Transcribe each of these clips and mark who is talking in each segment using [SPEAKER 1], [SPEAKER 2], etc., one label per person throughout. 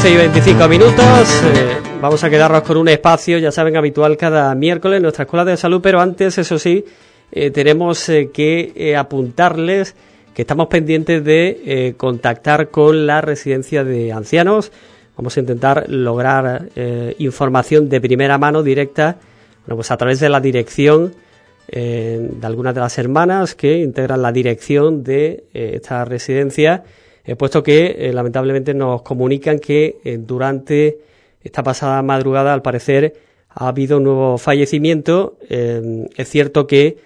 [SPEAKER 1] 11:25. Vamos a quedarnos con un espacio, ya saben, habitual cada miércoles en nuestra Escuela de Salud, pero antes, eso sí, tenemos que apuntarles que estamos pendientes de contactar con la residencia de ancianos. Vamos a intentar lograr información de primera mano directa, bueno, pues a través de la dirección de algunas de las hermanas que integran la dirección de esta residencia, puesto que lamentablemente nos comunican que durante esta pasada madrugada, al parecer, ha habido un nuevo fallecimiento. Es cierto que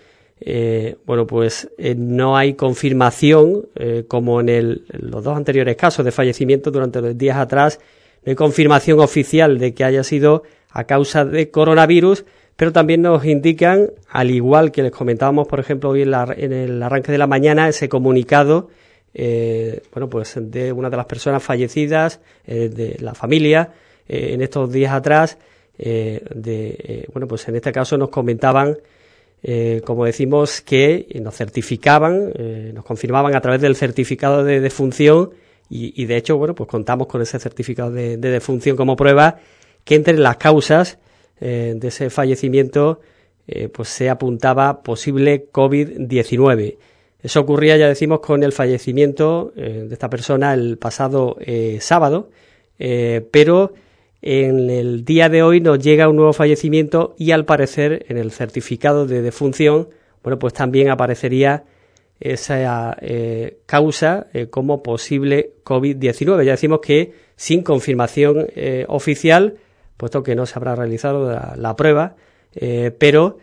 [SPEAKER 1] no hay confirmación, como en los dos anteriores casos de fallecimiento durante los días atrás, no hay confirmación oficial de que haya sido a causa de coronavirus, pero también nos indican, al igual que les comentábamos, por ejemplo, hoy en el arranque de la mañana, ese comunicado de una de las personas fallecidas, de la familia, en estos días atrás, en este caso nos comentaban, como decimos, que nos certificaban, nos confirmaban a través del certificado de defunción y de hecho, contamos con ese certificado de defunción como prueba, que entre las causas de ese fallecimiento se apuntaba posible COVID-19. Eso ocurría, ya decimos, con el fallecimiento de esta persona el pasado sábado, pero en el día de hoy nos llega un nuevo fallecimiento y al parecer en el certificado de defunción, también aparecería esa causa como posible COVID-19. Ya decimos que sin confirmación oficial, puesto que no se habrá realizado la prueba, pero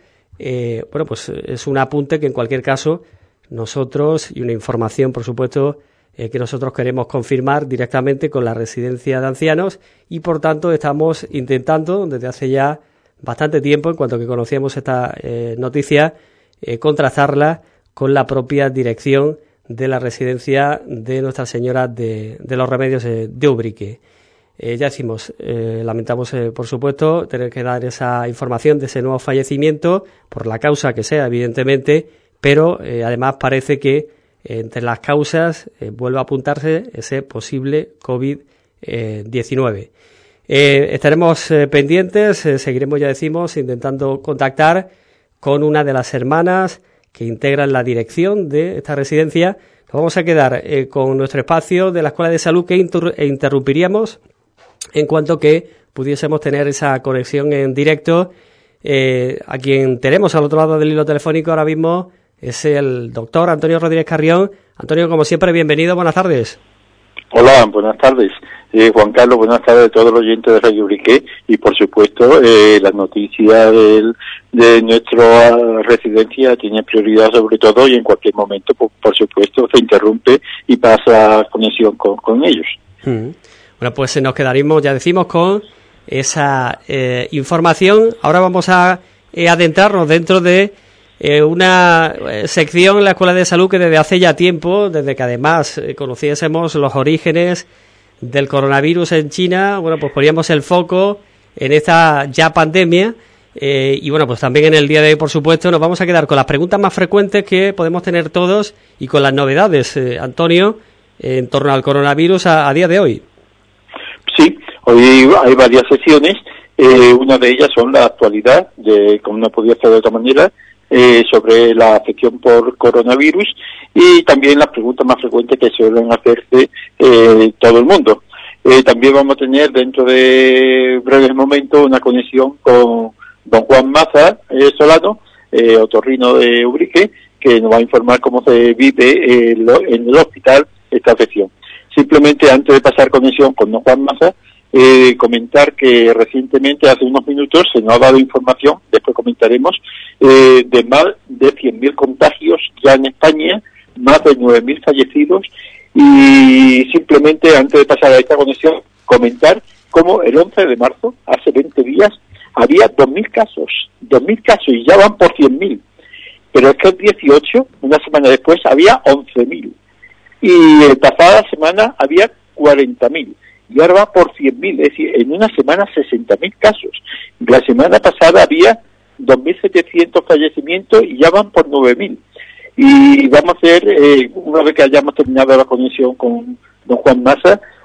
[SPEAKER 1] es un apunte que en cualquier caso nosotros, y una información, por supuesto, que nosotros queremos confirmar directamente con la residencia de ancianos y, por tanto, estamos intentando, desde hace ya bastante tiempo, en cuanto que conocíamos esta noticia, contrastarla con la propia dirección de la residencia de Nuestra Señora de los Remedios de Ubrique. Ya decimos, lamentamos, por supuesto, tener que dar esa información de ese nuevo fallecimiento, por la causa que sea, evidentemente, pero además parece que entre las causas vuelve a apuntarse ese posible COVID-19. Estaremos pendientes, seguiremos, ya decimos, intentando contactar con una de las hermanas que integran la dirección de esta residencia. Nos vamos a quedar con nuestro espacio de la Escuela de Salud que interrumpiríamos en cuanto que pudiésemos tener esa conexión en directo. A quien tenemos al otro lado del hilo telefónico ahora mismo es el doctor Antonio Rodríguez Carrión. Antonio, como siempre, bienvenido, buenas tardes.
[SPEAKER 2] Hola, buenas tardes. Juan Carlos, buenas tardes a todos los oyentes de Radio Ubrique y, por supuesto, la noticia de nuestra residencia tiene prioridad sobre todo y en cualquier momento, por supuesto, se interrumpe y pasa conexión con ellos.
[SPEAKER 1] Bueno, pues nos quedaremos, ya decimos, con esa información. Ahora vamos a adentrarnos dentro de una sección en la Escuela de Salud que desde hace ya tiempo, desde que además conociésemos los orígenes del coronavirus en China, pues poníamos el foco en esta ya pandemia y pues también en el día de hoy, por supuesto, nos vamos a quedar con las preguntas más frecuentes que podemos tener todos y con las novedades, Antonio, en torno al coronavirus a día de hoy.
[SPEAKER 2] Sí, hoy hay varias sesiones, una de ellas son la actualidad, como no podía ser de otra manera, sobre la afección por coronavirus y también las preguntas más frecuentes que suelen hacerse todo el mundo. También vamos a tener dentro de breves momentos una conexión con don Juan Maza Solano, otorrino de Ubrique, que nos va a informar cómo se vive en el hospital esta afección. Simplemente antes de pasar conexión con don Juan Maza, comentar que recientemente, hace unos minutos, se nos ha dado información, después comentaremos, de más de 100.000 contagios ya en España, más de 9.000 fallecidos, y simplemente antes de pasar a esta conexión, comentar cómo el 11 de marzo, hace 20 días, había 2.000 casos, y ya van por 100.000. Pero es que el 18, una semana después, había 11.000. Y pasada semana había 40.000. Y ahora va por 100.000, es decir, en una semana 60.000 casos. La semana pasada había 2.700 fallecimientos y ya van por 9.000. Y vamos a hacer, una vez que hayamos terminado la conexión con don Juan Maza,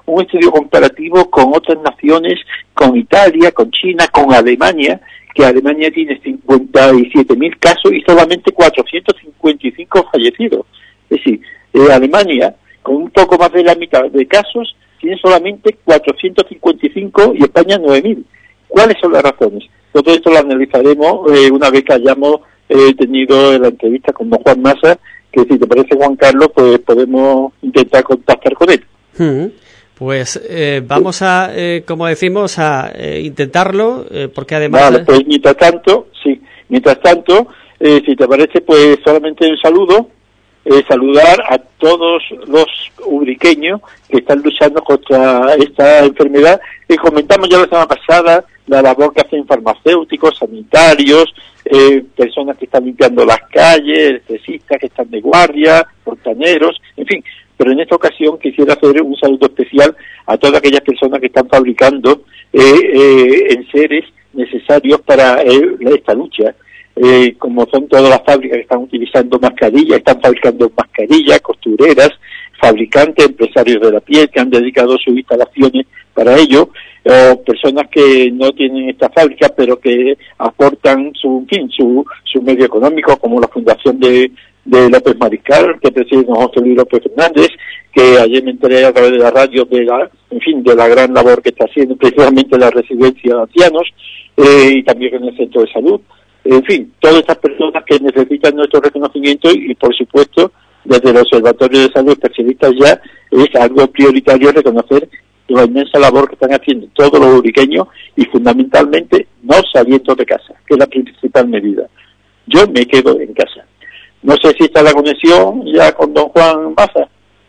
[SPEAKER 2] un estudio comparativo con otras naciones, con Italia, con China, con Alemania, que Alemania tiene 57.000 casos y solamente 455 fallecidos. Es decir, Alemania, con un poco más de la mitad de casos, tiene solamente 455 y España 9.000. ¿Cuáles son las razones? Todo esto lo analizaremos una vez que hayamos tenido la entrevista con don Juan Masa, que si te parece, Juan Carlos, pues podemos intentar contactar con él.
[SPEAKER 1] Pues vamos a, como decimos, a intentarlo, porque además...
[SPEAKER 2] Vale, pues mientras tanto, si te parece, pues solamente un saludo, saludar a todos los ubriqueños que están luchando contra esta enfermedad. Comentamos ya la semana pasada la labor que hacen farmacéuticos, sanitarios, personas que están limpiando las calles, electricistas que están de guardia, fontaneros, en fin. Pero en esta ocasión quisiera hacer un saludo especial a todas aquellas personas que están fabricando enseres necesarios para esta lucha, como son todas las fábricas que están utilizando mascarillas, están fabricando mascarillas, costureras, fabricantes, empresarios de la piel que han dedicado sus instalaciones para ello, o personas que no tienen esta fábrica pero que aportan su medio económico, como la Fundación de López Mariscal, que preside don José Luis López Fernández, que ayer me enteré a través de la radio de la gran labor que está haciendo precisamente la residencia de ancianos, y también en el centro de salud. En fin, todas estas personas que necesitan nuestro reconocimiento y por supuesto, desde el Observatorio de Salud Especialistas ya es algo prioritario reconocer la inmensa labor que están haciendo todos los uriqueños y fundamentalmente no saliendo de casa, que es la principal medida. Yo me quedo en casa. No sé si está la conexión ya con don Juan Maza.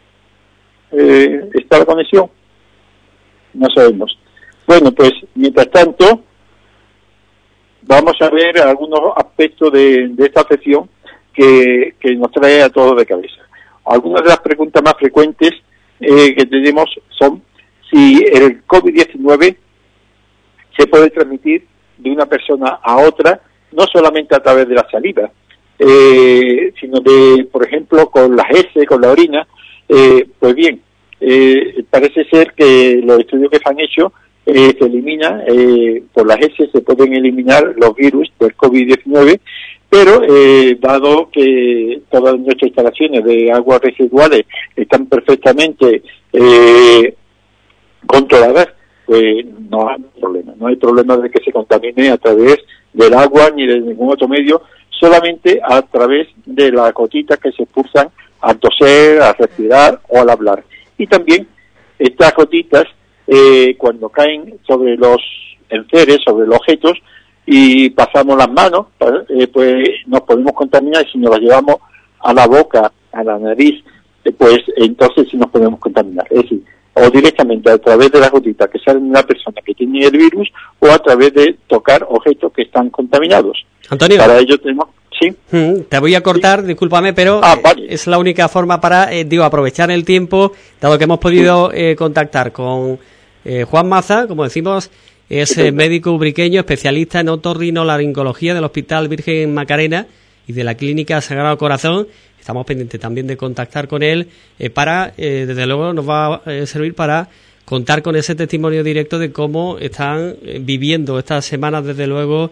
[SPEAKER 2] ¿Está la conexión? No sabemos. Bueno, pues mientras tanto vamos a ver algunos aspectos de esta sesión que nos trae a todos de cabeza. Algunas de las preguntas más frecuentes que tenemos son si el COVID-19 se puede transmitir de una persona a otra, no solamente a través de la saliva, sino por ejemplo, con las heces, con la orina. Pues bien, parece ser que los estudios que se han hecho se elimina, por las heces se pueden eliminar los virus del COVID-19, pero dado que todas nuestras instalaciones de aguas residuales están perfectamente controladas, pues no hay problema de que se contamine a través del agua ni de ningún otro medio, solamente a través de las gotitas que se expulsan al toser, al respirar o al hablar. Y también estas gotitas, cuando caen sobre los enseres, sobre los objetos, y pasamos las manos, pues nos podemos contaminar, y si nos las llevamos a la boca, a la nariz, pues entonces sí nos podemos contaminar. Es decir, o directamente a través de las gotitas que salen de una persona que tiene el virus, o a través de tocar objetos que están contaminados.
[SPEAKER 1] Antonio,
[SPEAKER 2] para ello tenemos... ¿Sí?
[SPEAKER 1] Te voy a cortar, sí. Discúlpame, pero
[SPEAKER 2] vale.
[SPEAKER 1] Es la única forma para aprovechar el tiempo, dado que hemos podido contactar con Juan Maza, como decimos, es médico ubriqueño, especialista en otorrinolaringología del Hospital Virgen Macarena y de la Clínica Sagrado Corazón. Estamos pendientes también de contactar con él desde luego nos va a servir para contar con ese testimonio directo de cómo están viviendo estas semanas, desde luego,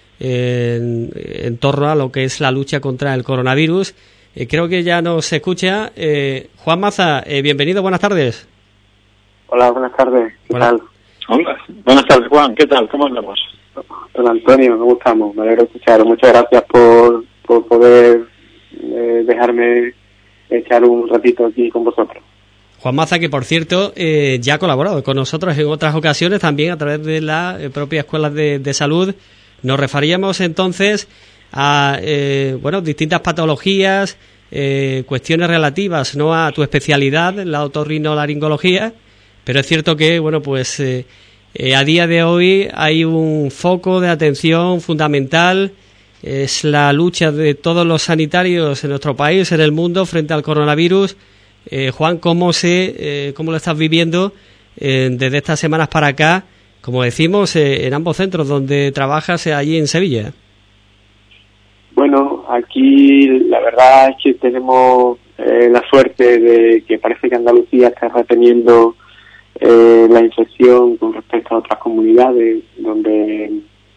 [SPEAKER 1] en torno a lo que es la lucha contra el coronavirus. Creo que ya nos escucha. Juan Maza, bienvenido, buenas tardes.
[SPEAKER 3] Hola, buenas tardes. ¿Qué tal?
[SPEAKER 2] Hola, buenas tardes, Juan. ¿Qué tal? ¿Cómo andamos?
[SPEAKER 3] Don Antonio, ¿cómo estamos? Me alegro de escuchar. Muchas gracias por poder dejarme echar un ratito aquí con vosotros.
[SPEAKER 1] Juan Maza, que por cierto ya ha colaborado con nosotros en otras ocasiones, también a través de la propia Escuela de Salud. Nos referíamos entonces a distintas patologías, cuestiones relativas no a tu especialidad, la otorrinolaringología, pero es cierto que a día de hoy hay un foco de atención fundamental. Es la lucha de todos los sanitarios en nuestro país, en el mundo, frente al coronavirus. Juan, ¿cómo lo estás viviendo desde estas semanas para acá, como decimos, en ambos centros donde trabajas, allí en Sevilla?
[SPEAKER 3] Bueno, aquí la verdad es que tenemos la suerte de que parece que Andalucía está reteniendo la infección con respecto a otras comunidades donde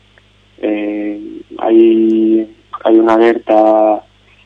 [SPEAKER 3] hay una alerta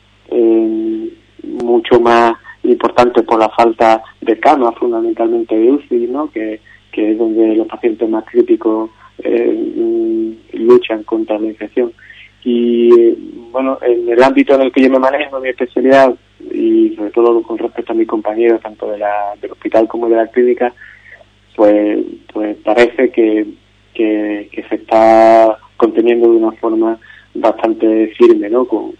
[SPEAKER 3] mucho más importante por la falta de camas, fundamentalmente de UCI, ¿no? Que es donde los pacientes más críticos luchan contra la infección. Y bueno, en el ámbito en el que yo me manejo, mi especialidad, y sobre todo con respecto a mis compañeros, tanto del hospital como de la clínica, pues parece que se está conteniendo de una forma bastante firme, ¿no? Con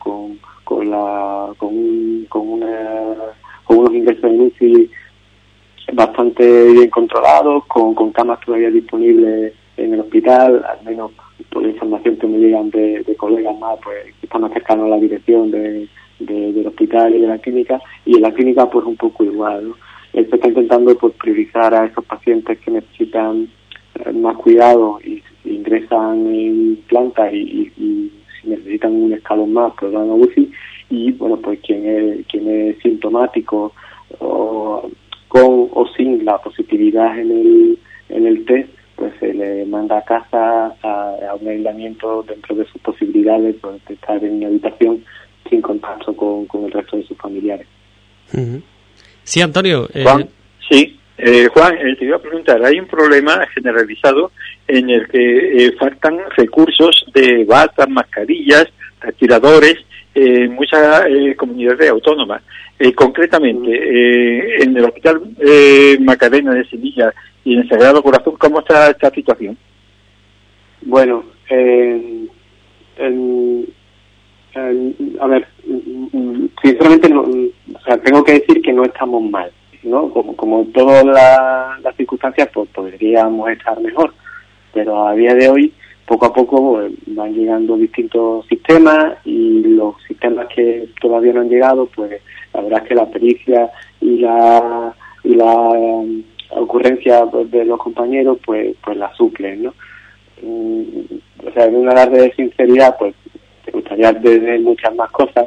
[SPEAKER 3] unos ingresos en UCI bastante bien controlados, con camas todavía disponibles en el hospital, al menos por la información que me llegan de colegas más, pues que están más cercanos a la dirección del hospital y de la clínica, y en la clínica pues un poco igual, ¿no? Se está intentando pues priorizar a esos pacientes que necesitan más cuidado y ingresan en planta y si necesitan un escalón más pues van a UCI, y bueno, pues quien es sintomático o con o sin la positividad en el test, pues se le manda a casa a un aislamiento dentro de sus posibilidades, pues, de estar en una habitación sin contacto con el resto de sus familiares.
[SPEAKER 1] Uh-huh. Sí, Antonio.
[SPEAKER 2] Juan, Juan, te iba a preguntar, hay un problema generalizado en el que faltan recursos de batas, mascarillas, respiradores, en muchas comunidades autónomas. Concretamente, en el Hospital Macarena de Sevilla y en el Sagrado Corazón, ¿cómo está esta situación?
[SPEAKER 3] Bueno, a ver, sinceramente tengo que decir que no estamos mal, ¿no? Como todas las circunstancias, pues podríamos estar mejor, pero a día de hoy, poco a poco van llegando distintos sistemas, y los sistemas que todavía no han llegado, pues la verdad es que la pericia y la ocurrencia de los compañeros pues la suplen, ¿no? O sea, en un alarde de sinceridad, pues te gustaría tener muchas más cosas,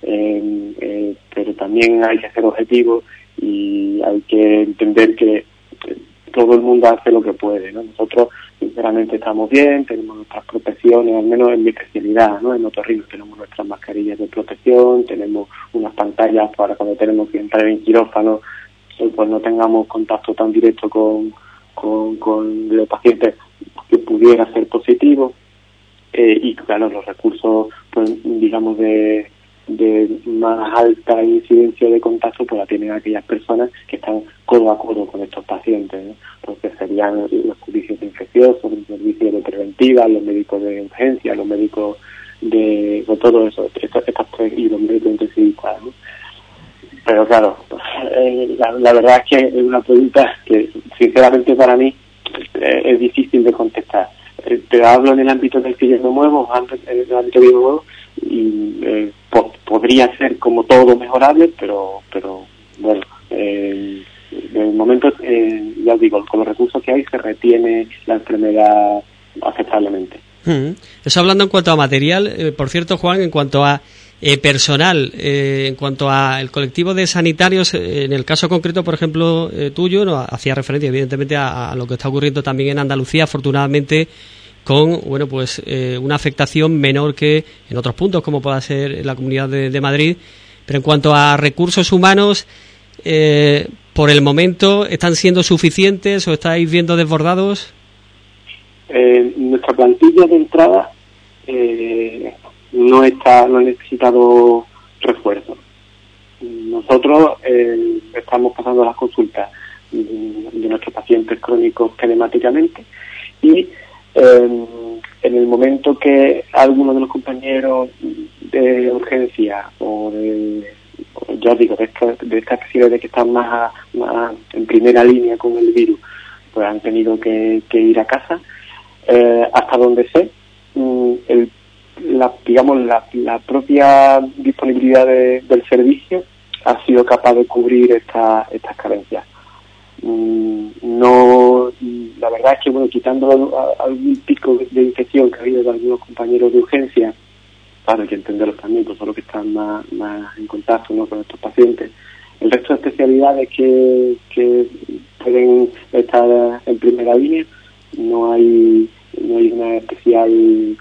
[SPEAKER 3] pero también hay que ser objetivos y hay que entender que todo el mundo hace lo que puede, ¿no? Nosotros sinceramente estamos bien, tenemos nuestras protecciones, al menos en mi especialidad, ¿no? En otorrino tenemos nuestras mascarillas de protección, tenemos unas pantallas para cuando tenemos que entrar en quirófano, pues no tengamos contacto tan directo con los pacientes que pudiera ser positivo, y claro, los recursos, pues digamos de más alta incidencia de contacto, pues la tienen aquellas personas que están codo a codo con estos pacientes, ¿no? Porque serían los servicios de infecciosos, los servicios de preventiva, los médicos de urgencia, los médicos de todo eso, y los médicos intensivistas, ¿no? Pero claro, la verdad es que es una pregunta que sinceramente para mí es difícil de contestar. Te hablo en el ámbito del que yo me muevo, en el ámbito que yo me muevo, y podría ser como todo mejorable, pero bueno, en el momento, ya os digo, con los recursos que hay se retiene la enfermedad aceptablemente.
[SPEAKER 1] Eso hablando en cuanto a material, por cierto, Juan, en cuanto a personal, en cuanto al colectivo de sanitarios, en el caso concreto, por ejemplo, tuyo, no hacía referencia evidentemente a lo que está ocurriendo también en Andalucía, afortunadamente con una afectación menor que en otros puntos, como pueda ser la Comunidad de Madrid. Pero en cuanto a recursos humanos, por el momento, ¿están siendo suficientes o estáis viendo desbordados?
[SPEAKER 3] Nuestra plantilla de entrada no ha necesitado refuerzo. Nosotros estamos pasando las consultas de nuestros pacientes crónicos telemáticamente, y en el momento que alguno de los compañeros de urgencia ya digo, de estas especialidades que están más en primera línea con el virus, pues han tenido que ir a casa, hasta donde sé, la propia disponibilidad del servicio ha sido capaz de cubrir estas carencias. No, la verdad es que, bueno, quitando algún pico de infección que ha habido de algunos compañeros de urgencia, claro, hay que entenderlos también, pues son los que están más en contacto, ¿no?, con estos pacientes. El resto de especialidades que pueden estar en primera línea. No hay una especial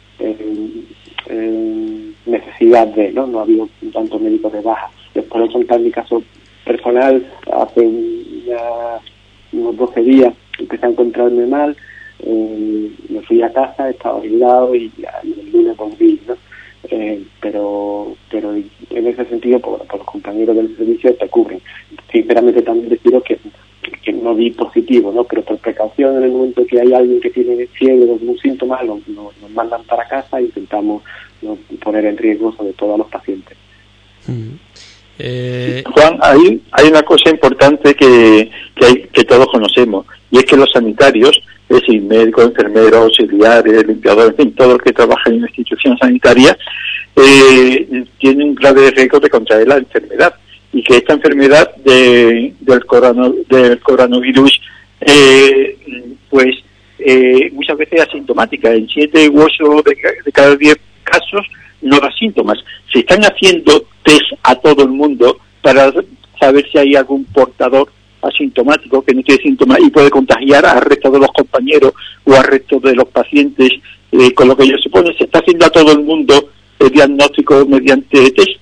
[SPEAKER 3] necesidad no ha habido tantos médicos de baja. Por eso, en mi caso personal, hace unos 12 días empecé a encontrarme mal, me fui a casa, estaba aislado y el lunes volví, ¿no? Pero en ese sentido, por los compañeros del servicio te cubren. Sinceramente también deciros que no di positivo, ¿no? Pero por precaución, en el momento que hay alguien que tiene fiebre o algún síntoma, nos mandan para casa e intentamos no poner en riesgo sobre todo a los pacientes.
[SPEAKER 2] Juan, hay una cosa importante que todos conocemos, y es que los sanitarios, es decir, médicos, enfermeros, auxiliares, limpiadores, en fin, todos los que trabajan en una institución sanitaria, tienen un grave riesgo de contraer la enfermedad, y que esta enfermedad del coronavirus muchas veces es asintomática. En 7 u 8 de cada 10 casos no da síntomas. Se están haciendo test a todo el mundo para saber si hay algún portador asintomático que no tiene síntomas y puede contagiar al resto de los compañeros o al resto de los pacientes, con lo que ellos suponen. Se está haciendo a todo el mundo el diagnóstico mediante test.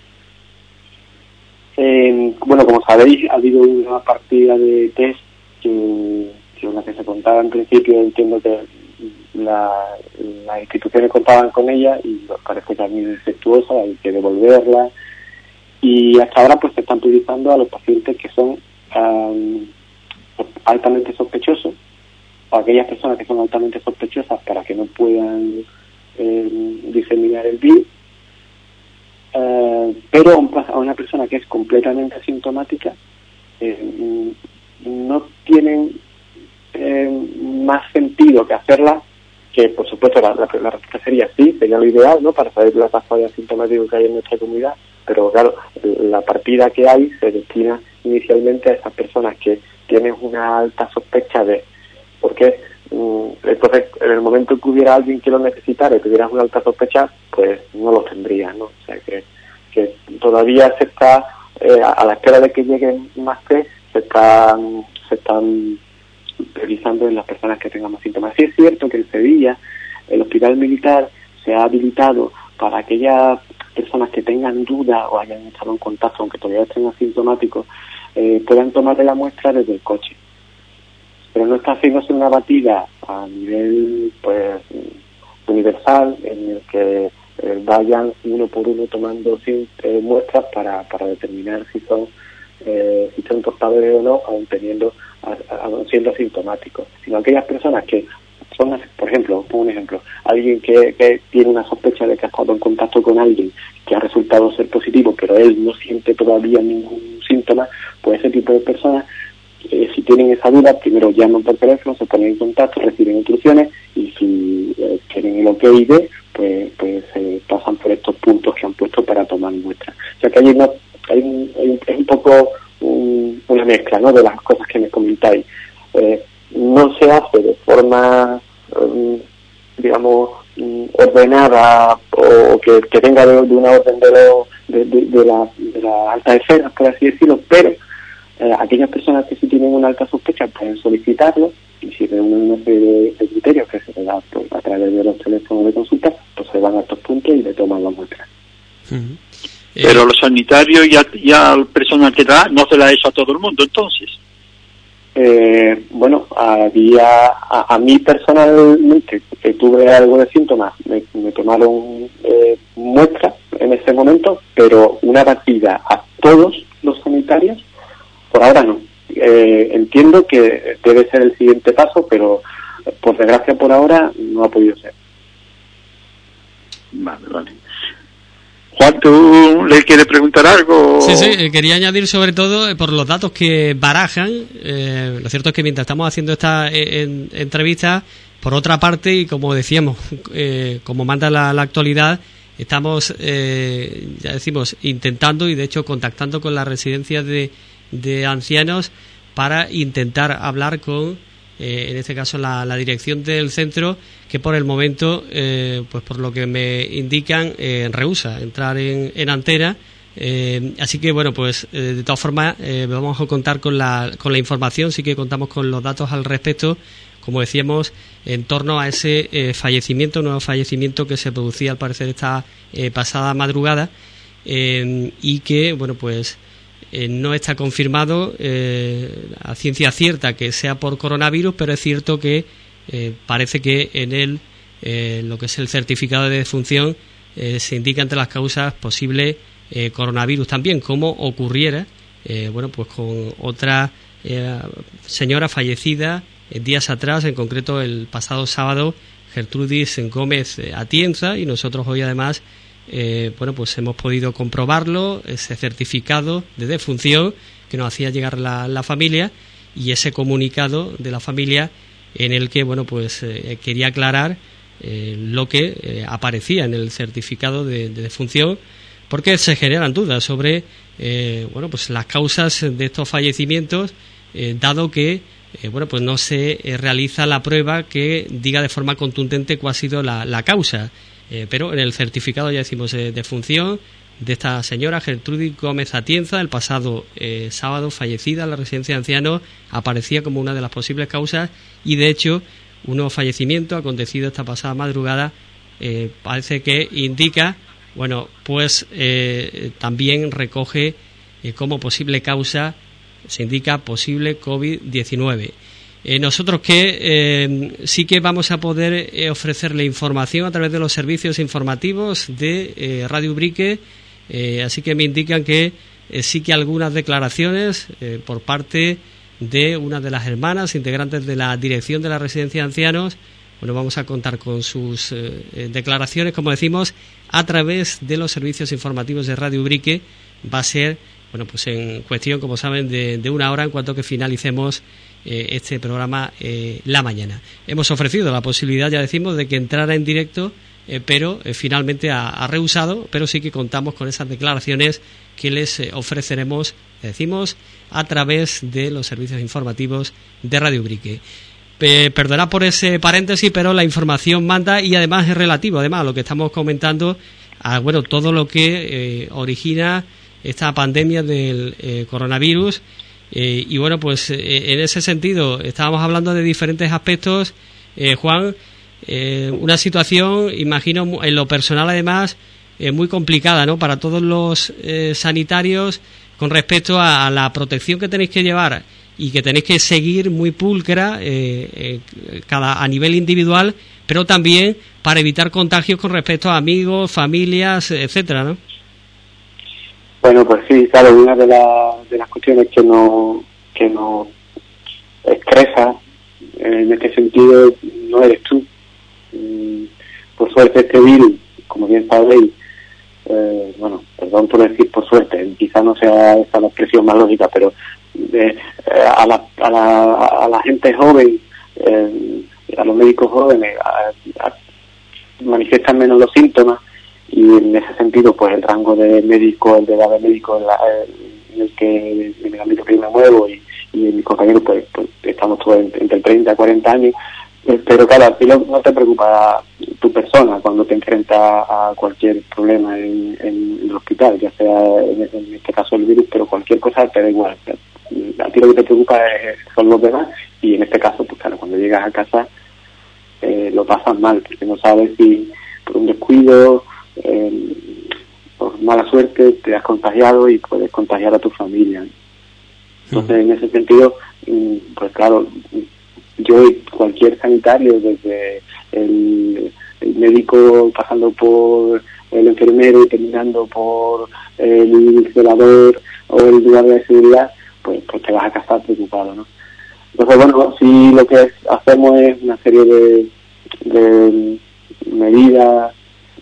[SPEAKER 3] Bueno, como sabéis, ha habido una partida de test que la que se contaba en principio. Entiendo que las instituciones contaban con ella y parece que es muy defectuosa, hay que devolverla, y hasta ahora pues se están utilizando a los pacientes que son altamente sospechosos, o aquellas personas que son altamente sospechosas para que no puedan diseminar el virus, pero a una persona que es completamente asintomática no tienen más sentido que hacerla, que por supuesto la respuesta sería sí, sería lo ideal, ¿no?, para saber la tasa de asintomáticos que hay en nuestra comunidad, pero claro, la partida que hay se destina inicialmente a esas personas que tienen una alta sospecha de, porque entonces en el momento que hubiera alguien que lo necesitara y tuviera una alta sospecha, pues no lo tendría, ¿no? O sea que todavía se está a la espera de que lleguen más test, se están revisando en las personas que tengan más síntomas. Sí es cierto que en Sevilla el hospital militar se ha habilitado para aquellas personas que tengan duda o hayan estado en contacto, aunque todavía estén asintomáticos, puedan tomarle la muestra desde el coche. Pero no está haciéndose una batida a nivel pues universal en el que vayan uno por uno tomando muestras para determinar si son portadores o no, aun siendo asintomáticos, sino aquellas personas que son, por ejemplo, un ejemplo, alguien que tiene una sospecha de que ha estado en contacto con alguien que ha resultado ser positivo, pero él no siente todavía ningún síntoma, pues ese tipo de personas, si tienen esa duda, primero llaman por teléfono, se ponen en contacto, reciben instrucciones, y si tienen el OK de, pues pasan por estos puntos que han puesto para tomar muestras. O sea que es un poco una mezcla, ¿no?, de las cosas que me comentáis. No se hace de forma, digamos, ordenada, o que venga de una orden de la alta esfera, por así decirlo, pero aquellas personas que sí tienen una alta sospecha pueden solicitarlo, y si reúnen una serie de criterios que se le da a través de los teléfonos de consulta, pues se van a estos puntos y le toman la muestra. Uh-huh.
[SPEAKER 2] Pero los sanitarios y al personal que da no se la ha hecho a todo el mundo, entonces.
[SPEAKER 3] Bueno, a mí personalmente, que tuve algo de síntomas, me tomaron muestras en ese momento, pero una batida a todos los sanitarios, por ahora no. Entiendo que debe ser el siguiente paso, pero por desgracia por ahora no ha podido ser.
[SPEAKER 2] Vale. Juan, ¿tú le quieres preguntar algo?
[SPEAKER 1] Sí, quería añadir sobre todo por los datos que barajan. Lo cierto es que mientras estamos haciendo esta entrevista, por otra parte, y como decíamos, como manda la actualidad, estamos, ya decimos, intentando y de hecho contactando con las residencias de ancianos para intentar hablar con, en este caso, la dirección del centro, que por el momento, pues por lo que me indican, rehúsa entrar en antena Así que bueno, pues de todas formas vamos a contar con la información. Sí que contamos con los datos al respecto, como decíamos, en torno a ese nuevo fallecimiento que se producía al parecer esta pasada madrugada, y que bueno, pues no está confirmado a ciencia cierta que sea por coronavirus, pero es cierto que parece que en él lo que es el certificado de defunción se indica entre las causas posible coronavirus también, como ocurriera bueno, pues con otra señora fallecida días atrás, en concreto el pasado sábado, Gertrudis Gómez Atienza, y nosotros hoy además bueno, pues hemos podido comprobarlo, ese certificado de defunción que nos hacía llegar la familia, y ese comunicado de la familia en el que bueno, pues quería aclarar lo que aparecía en el certificado de defunción, porque se generan dudas sobre bueno, pues las causas de estos fallecimientos, dado que bueno, pues no se realiza la prueba que diga de forma contundente cuál ha sido la causa, pero en el certificado, ya decimos, de defunción de esta señora Gertrudis Gómez Atienza, el pasado sábado fallecida en la residencia de ancianos, aparecía como una de las posibles causas, y de hecho un nuevo fallecimiento acontecido esta pasada madrugada parece que indica, bueno, pues también recoge como posible causa, se indica posible COVID-19. Nosotros que sí que vamos a poder ofrecerle información a través de los servicios informativos de Radio Ubrique, así que me indican que sí que algunas declaraciones por parte de una de las hermanas integrantes de la dirección de la residencia de ancianos, bueno, vamos a contar con sus declaraciones, como decimos, a través de los servicios informativos de Radio Ubrique. Va a ser, bueno, pues en cuestión, como saben, de una hora, en cuanto que finalicemos este programa la mañana. Hemos ofrecido la posibilidad, ya decimos, de que entrara en directo, pero finalmente ha rehusado, pero sí que contamos con esas declaraciones que les ofreceremos, decimos, a través de los servicios informativos de Radio Ubrique. Perdonad por ese paréntesis, pero la información manda, y además es relativo, además, a lo que estamos comentando, a bueno, todo lo que origina esta pandemia del coronavirus. Y bueno, pues en ese sentido estábamos hablando de diferentes aspectos, Juan, una situación, imagino, en lo personal además, muy complicada, ¿no?, para todos los sanitarios, con respecto a la protección que tenéis que llevar y que tenéis que seguir muy pulcra a nivel individual, pero también para evitar contagios con respecto a amigos, familias, etcétera, ¿no?
[SPEAKER 3] Bueno, pues sí, claro, una de las cuestiones que nos estresa en este sentido no eres tú. Por suerte este virus, como bien sabéis, bueno, perdón por decir por suerte, quizá no sea esa la expresión más lógica, pero a la gente joven, a los médicos jóvenes, manifiestan menos los síntomas, y en ese sentido pues el rango de médico, el de edad de médico en el ámbito que yo me muevo y mis compañeros pues estamos todos entre 30 y 40 años, pero claro, a ti no te preocupa tu persona cuando te enfrentas a cualquier problema en el hospital, ya sea en este caso el virus, pero cualquier cosa te da igual. A ti lo que te preocupa son los demás, y en este caso pues claro, cuando llegas a casa lo pasas mal, porque no sabes si por un descuido, por mala suerte te has contagiado y puedes contagiar a tu familia. Entonces en ese sentido, pues claro, yo y cualquier sanitario, desde el médico pasando por el enfermero y terminando por el celador o el guardia de seguridad, pues te vas a casar preocupado, ¿no? Entonces bueno, sí, lo que hacemos es una serie de medidas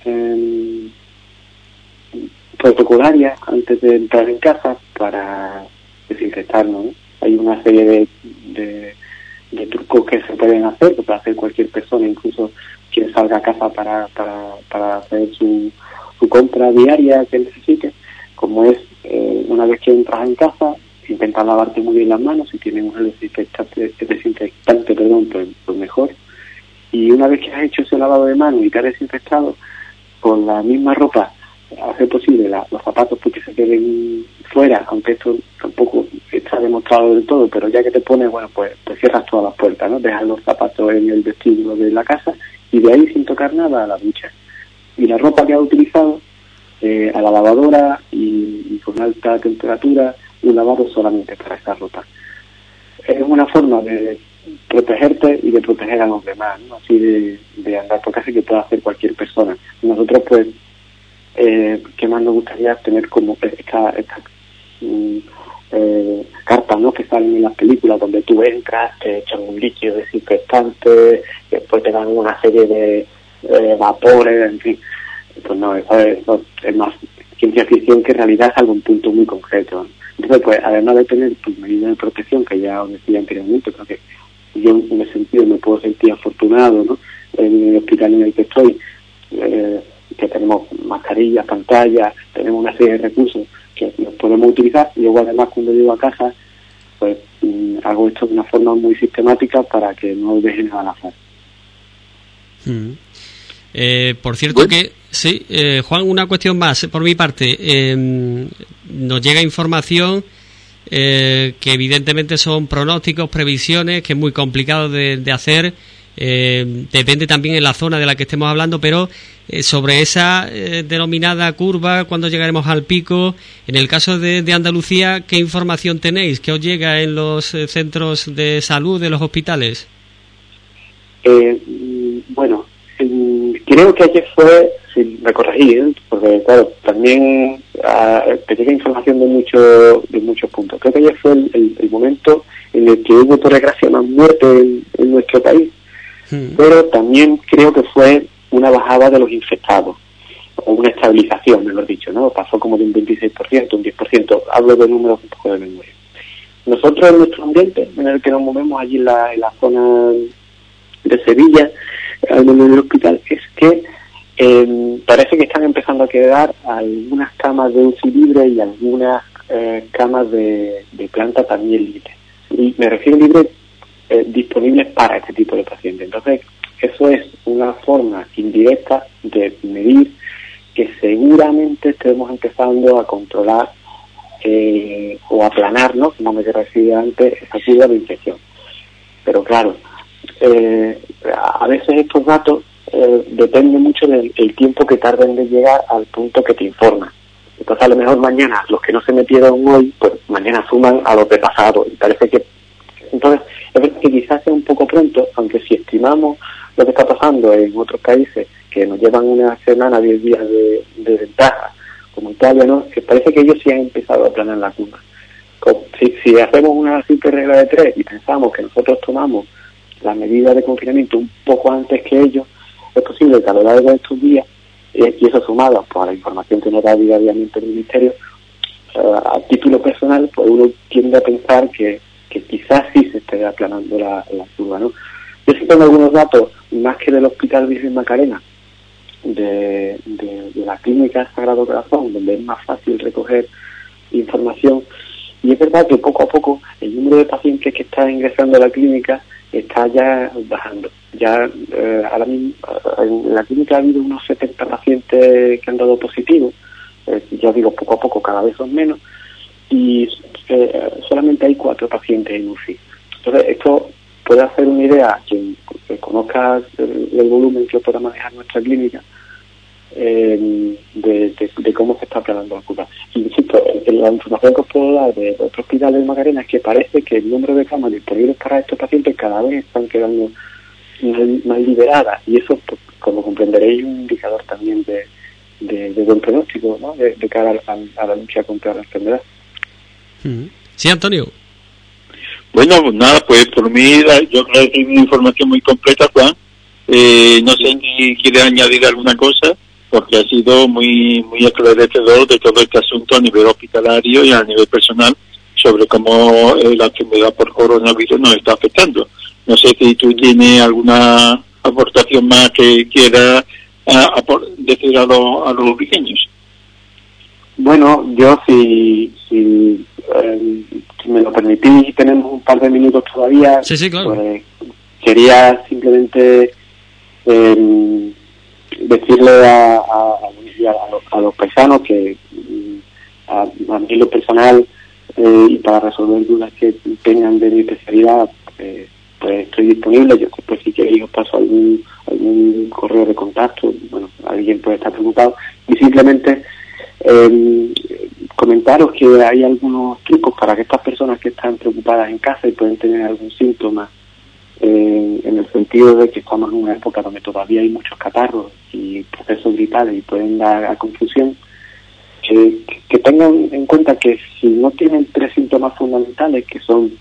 [SPEAKER 3] protocolarias antes de entrar en casa para desinfectarnos, ¿no? Hay una serie de trucos que se pueden hacer, que puede hacer cualquier persona, incluso quien salga a casa para hacer su compra diaria que necesite, como es una vez que entras en casa, intenta lavarte muy bien las manos, si tienes un desinfectante, pues mejor, y una vez que has hecho ese lavado de manos y te has desinfectado, con la misma ropa hacer posible los zapatos porque se queden fuera, aunque esto tampoco está demostrado del todo, pero ya que te pones, bueno, pues cierras todas las puertas, ¿no? Dejas los zapatos en el vestíbulo de la casa y de ahí, sin tocar nada, a la ducha. Y la ropa que has utilizado, a la lavadora y con alta temperatura, un lavado solamente para esa ropa. Es una forma de protegerte y de proteger a los demás, ¿no? Así de andar por casa, que pueda hacer cualquier persona. Nosotros, pues, ¿qué más nos gustaría tener como estas cartas, ¿no?, que salen en las películas, donde tú entras, te echan un líquido desinfectante, después te dan una serie de vapores, en fin. Pues no, eso es más ciencia ficción que realidad, salvo un punto muy concreto, ¿no? Entonces, pues, además de tener tus medidas de protección, que ya os decía anteriormente, creo que yo me puedo sentir afortunado, ¿no?, en el hospital en el que estoy, que tenemos mascarillas, pantallas, tenemos una serie de recursos que los podemos utilizar. Y luego, además, cuando llego a casa, pues hago esto de una forma muy sistemática para que no dejen nada al azar.
[SPEAKER 1] Por cierto, que sí, Juan, una cuestión más por mi parte. Nos llega información que evidentemente son pronósticos, previsiones, que es muy complicado de hacer. Depende también en la zona de la que estemos hablando, pero sobre esa denominada curva, cuando llegaremos al pico, en el caso de Andalucía, ¿qué información tenéis? ¿Qué os llega en los centros de salud, de los hospitales?
[SPEAKER 3] Bueno, creo que ayer fue, si me corregí, porque claro, también te llega información de muchos puntos. Creo que ayer fue el momento en el que hubo, por desgracia, más muerte en nuestro país. Pero también creo que fue una bajada de los infectados, o una estabilización, mejor dicho, ¿no? Pasó como de un 26%, un 10%, hablo de números un poco de memoria. Nosotros, en nuestro ambiente, en el que nos movemos allí en la zona de Sevilla, en el hospital, es que parece que están empezando a quedar algunas camas de UCI libre y algunas camas de planta también libre. Y me refiero libre, disponibles para este tipo de pacientes. Entonces, eso es una forma indirecta de medir que seguramente estemos empezando a controlar o aplanar, ¿no?, como me decía antes, esa curva de infección. Pero claro, a veces estos datos dependen mucho del tiempo que tarden de llegar al punto que te informan. Entonces, a lo mejor mañana, los que no se metieron hoy, pues mañana suman a los de pasado. Y parece que... Entonces, es verdad que quizás sea un poco pronto, aunque si estimamos lo que está pasando en otros países que nos llevan una semana, 10 días de ventaja, como Italia, ¿no?, que parece que ellos sí han empezado a aplanar la curva. Si hacemos una simple regla de 3 y pensamos que nosotros tomamos las medidas de confinamiento un poco antes que ellos, es posible que a lo largo de estos días, y eso sumado pues, a la información que nos da diariamente el Ministerio, a título personal, pues uno tiende a pensar que quizás sí se esté aplanando la curva, ¿no? Yo sí tengo algunos datos, más que del Hospital Virgen Macarena, de la Clínica Sagrado Corazón, donde es más fácil recoger información, y es verdad que poco a poco el número de pacientes que está ingresando a la clínica está ya bajando. Ya ahora mismo en la clínica ha habido unos 70 pacientes que han dado positivo, ya digo, poco a poco cada vez son menos, y solamente hay 4 pacientes en UCI. Entonces, esto puede hacer una idea a quien conozca el volumen que pueda manejar nuestra clínica, de cómo se está aplanando la curva. Insisto, la información que os puedo dar de otro hospital de Macarena es que parece que el número de camas disponibles para estos pacientes cada vez están quedando más liberadas, y eso, pues, como comprenderéis, es un indicador también de buen pronóstico, ¿no?, de cara a la lucha contra la enfermedad.
[SPEAKER 1] Sí, Antonio.
[SPEAKER 2] Bueno, pues nada, pues por mí yo creo que es una información muy completa, Juan. No sé si quieres añadir alguna cosa, porque ha sido muy esclarecedor de todo este asunto a nivel hospitalario y a nivel personal sobre cómo la enfermedad por coronavirus nos está afectando. No sé si tú tienes alguna aportación más que quieras decir a los pequeños.
[SPEAKER 3] Bueno, yo si me lo permitís y tenemos un par de minutos todavía,
[SPEAKER 1] sí, claro.
[SPEAKER 3] Pues, quería simplemente decirle a y a los paisanos que a mí lo personal y para resolver dudas que tengan de mi especialidad, pues estoy disponible. Yo pues si queréis os paso algún correo de contacto. Bueno, alguien puede estar preocupado y simplemente comentaros que hay algunos trucos para que estas personas que están preocupadas en casa y pueden tener algún síntoma, en el sentido de que estamos en una época donde todavía hay muchos catarros y procesos gripales y pueden dar a confusión, que tengan en cuenta que si no tienen 3 síntomas fundamentales, que son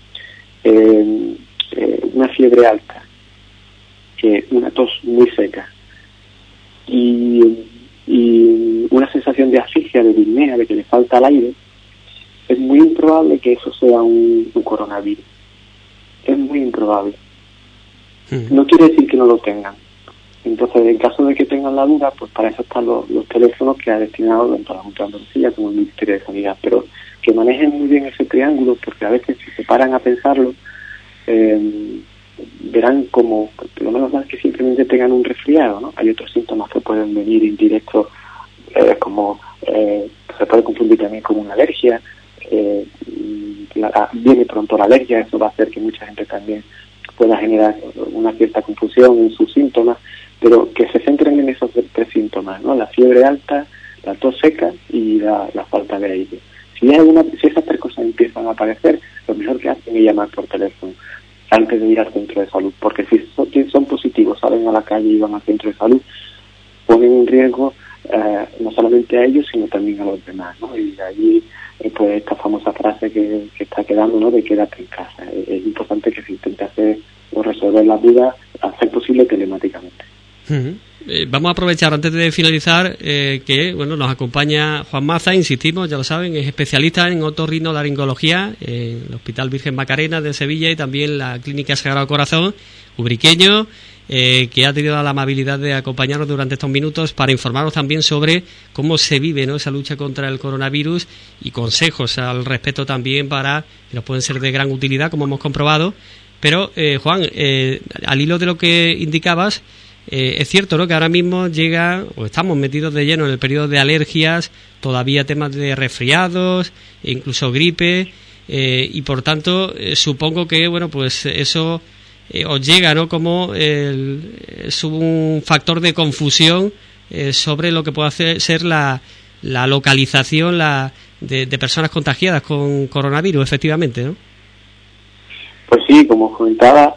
[SPEAKER 3] una fiebre alta, una tos muy seca y una sensación de asfixia, de disnea, de que le falta el aire, es muy improbable que eso sea un coronavirus. Es muy improbable. No quiere decir que no lo tengan. Entonces, en caso de que tengan la duda, pues para eso están los teléfonos que ha destinado tanto la Junta de Andalucía como el Ministerio de Sanidad, pero que manejen muy bien ese triángulo, porque a veces si se paran a pensarlo, verán como, por lo menos más que simplemente tengan un resfriado, ¿no? Hay otros síntomas que pueden venir indirectos, como se puede confundir también como una alergia, viene pronto la alergia, eso va a hacer que mucha gente también pueda generar una cierta confusión en sus síntomas, pero que se centren en esos 3 síntomas, ¿no? La fiebre alta, la tos seca y la falta de aire. Si esas 3 cosas empiezan a aparecer, lo mejor que hacen es llamar por teléfono antes de ir al centro de salud, porque si son positivos, salen a la calle y van al centro de salud, ponen en riesgo no solamente a ellos, sino también a los demás, ¿no? Y de allí, pues esta famosa frase que está quedando, ¿no?, de quédate en casa. Es importante que se intente hacer o resolver las dudas, hacer posible telemáticamente.
[SPEAKER 1] Vamos a aprovechar antes de finalizar que nos acompaña Juan Maza, insistimos, ya lo saben, es especialista en otorrinolaringología en el Hospital Virgen Macarena de Sevilla y también la Clínica Sagrado Corazón, ubriqueño, que ha tenido la amabilidad de acompañarnos durante estos minutos para informarnos también sobre cómo se vive, ¿no?, esa lucha contra el coronavirus y consejos al respecto también que nos pueden ser de gran utilidad, como hemos comprobado. Pero, Juan, al hilo de lo que indicabas, es cierto, ¿no?, que ahora mismo estamos metidos de lleno en el periodo de alergias, todavía temas de resfriados, incluso gripe, y por tanto supongo que pues eso os llega, ¿no?, como es un factor de confusión sobre lo que puede ser la localización de personas contagiadas con coronavirus, efectivamente, ¿no?
[SPEAKER 3] Pues sí, como os comentaba,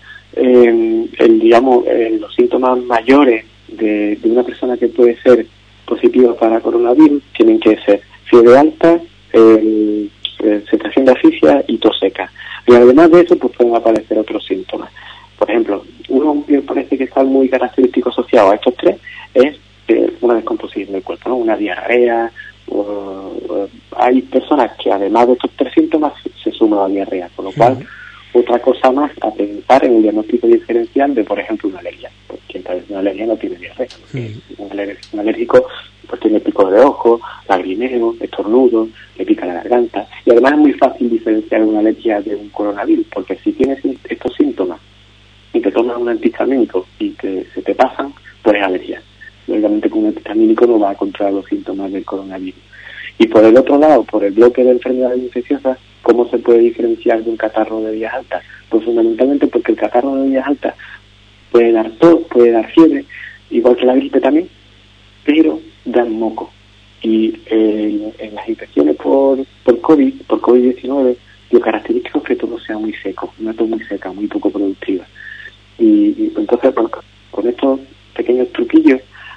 [SPEAKER 3] los síntomas mayores de una persona que puede ser positiva para coronavirus tienen que ser fiebre alta, sensación de asfixia y tos seca. Y además de eso, pues pueden aparecer otros síntomas. Por ejemplo, uno que parece que está muy característico asociado a estos 3 es una descomposición del cuerpo, ¿no?, una diarrea. Hay personas que además de estos 3 síntomas se suman a la diarrea, con lo cual otra cosa más a pensar en el diagnóstico diferencial de, por ejemplo, una alergia. Pues quien padece una alergia no tiene diarrea. Un alérgico pues tiene pico de ojo, lagrimeo, estornudo, le pica la garganta. Y además es muy fácil diferenciar una alergia de un coronavirus, porque si tienes estos síntomas y te tomas un antihistamínico y se te pasan, pues es alergia. Lógicamente con un antihistamínico no va a controlar los síntomas del coronavirus. Y por el otro lado, por el bloque de enfermedades infecciosas, ¿cómo se puede diferenciar de un catarro de vías altas? Pues fundamentalmente porque el catarro de vías altas puede dar tos, puede dar fiebre, igual que la gripe también, pero dan moco. Y en las infecciones por COVID-19, lo característico es que todo sea muy seco, una tos muy seca, muy poco productiva. Y entonces, bueno, con estos pequeños truquillos,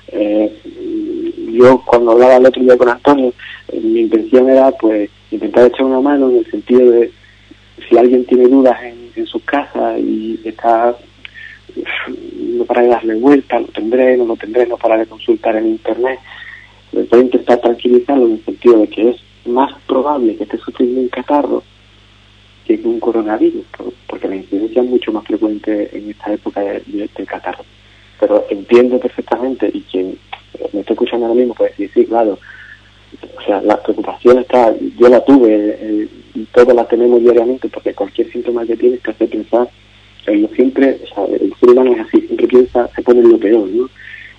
[SPEAKER 3] yo cuando hablaba el otro día con Antonio, mi intención era pues intentar echar una mano en el sentido de si alguien tiene dudas en sus casas y está no para de darle vuelta, lo tendré, no lo tendré, no para de consultar en internet, voy a intentar tranquilizarlo en el sentido de que es más probable que esté sufriendo un catarro que un coronavirus, porque la incidencia es mucho más frecuente en esta época del catarro. Pero entiendo perfectamente, y quien me está escuchando ahora mismo puede decir, sí, claro, o sea, la preocupación está, yo la tuve, y todos la tenemos diariamente, porque cualquier síntoma que tienes te hace pensar, siempre, o sea, el ser humano es así, siempre piensa, se pone en lo peor, ¿no?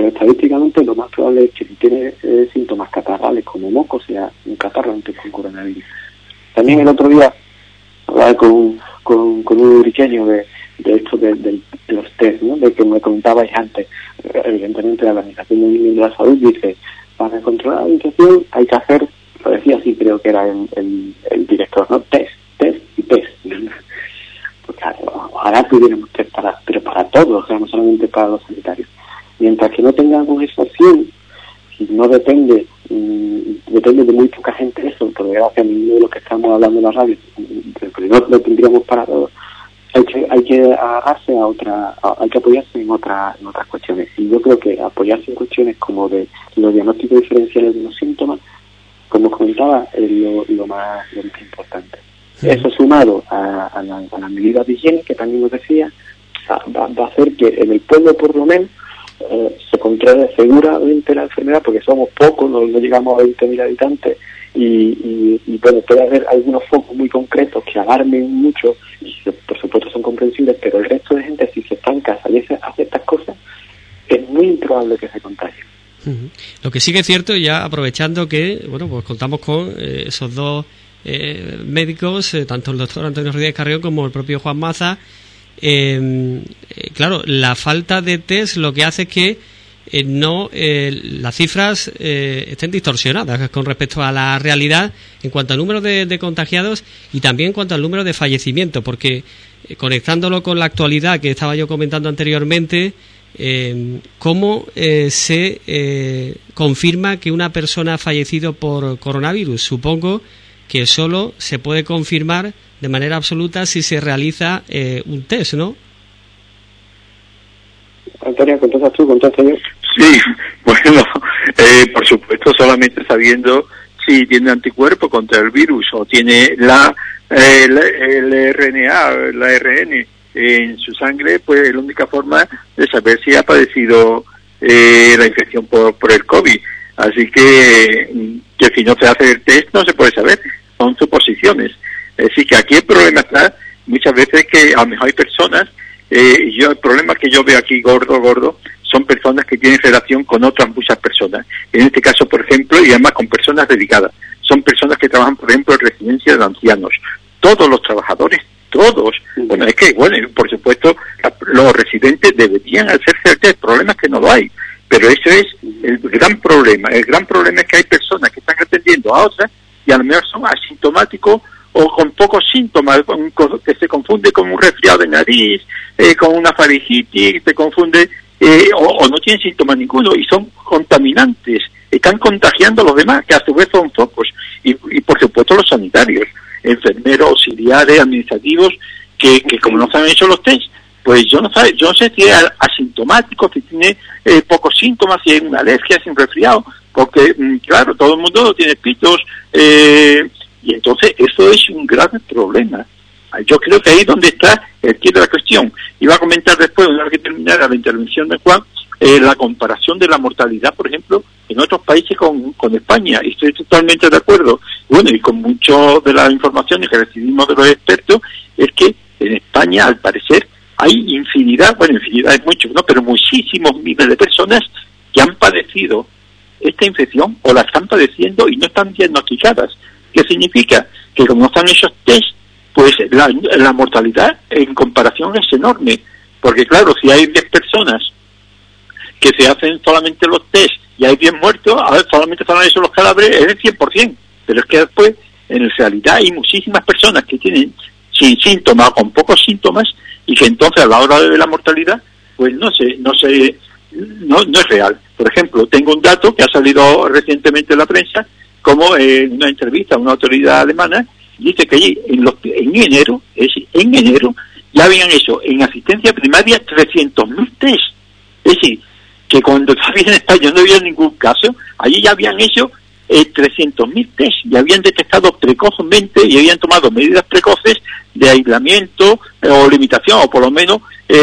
[SPEAKER 3] pero estadísticamente lo más probable es que si tiene síntomas catarrales como moco, sea un catarro antes con coronavirus. También el otro día hablaba con un uriqueño de esto de los test, ¿no? De que me comentabais antes. Evidentemente la Organización Mundial de la Salud dice, para controlar la infección hay que hacer, lo decía así, creo que era el director, ¿no? Test y test. Pues claro, ojalá tuviéramos test pero para todos, o sea, no solamente para los sanitarios. Mientras que no tengamos esa opción, si no depende de muy poca gente eso, por desgracia ninguno de los que estamos hablando en la radio, pero no lo tendríamos para todos. Hay que agarrarse hay que apoyarse en otras cuestiones. Y yo creo que apoyarse en cuestiones como de los diagnósticos diferenciales de los síntomas, como comentaba, es lo más importante. Sí. Eso sumado a las medidas de higiene, que también nos decía, va a hacer que en el pueblo por lo menos se controle seguramente la enfermedad, porque somos pocos, no llegamos a 20.000 habitantes, y bueno, puede haber algunos focos muy concretos que alarmen mucho y por supuesto son comprensibles, pero el resto de gente, si se está en casa y hace estas cosas, es muy improbable que se contagie.
[SPEAKER 1] Lo que sí que es cierto, ya aprovechando que bueno, pues contamos con esos dos médicos, tanto el doctor Antonio Rodríguez Carrión como el propio Juan Maza, claro, la falta de test lo que hace es que las cifras estén distorsionadas con respecto a la realidad en cuanto al número de contagiados y también en cuanto al número de fallecimientos, porque conectándolo con la actualidad que estaba yo comentando anteriormente, ¿cómo se confirma que una persona ha fallecido por coronavirus? Supongo que solo se puede confirmar de manera absoluta si se realiza un test, ¿no?
[SPEAKER 3] Antonio, ¿contestas tú? ¿Contesto yo?
[SPEAKER 2] Sí, bueno, por supuesto, solamente sabiendo si tiene anticuerpo contra el virus o tiene el RNA, la ARN en su sangre, pues es la única forma de saber si ha padecido la infección por el COVID. Así que si no se hace el test no se puede saber, son suposiciones. Así que aquí el problema está muchas veces que a lo mejor hay personas, el problema que yo veo aquí gordo, son personas que tienen relación con otras muchas personas. En este caso, por ejemplo, y además con personas dedicadas. Son personas que trabajan, por ejemplo, en residencias de ancianos. Todos los trabajadores, todos. Bueno, es que, bueno, por supuesto, los residentes deberían hacerse el test. El problema es que no lo hay. Pero eso es el gran problema. El gran problema es que hay personas que están atendiendo a otras y a lo mejor son asintomáticos o con pocos síntomas, que se confunde con un resfriado de nariz, con una faringitis, se confunde, o no tienen síntomas ninguno y son contaminantes, están contagiando a los demás, que a su vez son focos, y por supuesto los sanitarios, enfermeros, auxiliares, administrativos, que como no se han hecho los test, pues yo no sé si es asintomático, si tiene pocos síntomas, si hay una alergia, si es un resfriado, porque claro, todo el mundo tiene pitos, y entonces eso es un grave problema. Yo creo que ahí es donde está el quid de la cuestión. Iba a comentar después, una vez que terminara la intervención de Juan, la comparación de la mortalidad, por ejemplo, en otros países con España, y estoy totalmente de acuerdo. Bueno, y con mucho de las informaciones que recibimos de los expertos, es que en España, al parecer, hay infinidad es mucho, ¿no? Pero muchísimos miles de personas que han padecido esta infección o la están padeciendo y no están diagnosticadas. ¿Qué significa? Que como no están hechos test, pues la mortalidad en comparación es enorme. Porque claro, si hay 10 personas que se hacen solamente los test y hay 10 muertos, a ver, solamente están hechos los cadáveres, es el 100%. Pero es que después, en realidad, hay muchísimas personas que tienen sin síntomas o con pocos síntomas y que entonces a la hora de la mortalidad, pues no es real. Por ejemplo, tengo un dato que ha salido recientemente en la prensa, como en una entrevista a una autoridad alemana, dice que allí en enero ya habían hecho en asistencia primaria 300.000 test. Es decir, que cuando todavía en España no había ningún caso, allí ya habían hecho 300.000 test y habían detectado precozmente y habían tomado medidas precoces de aislamiento o limitación, o por lo menos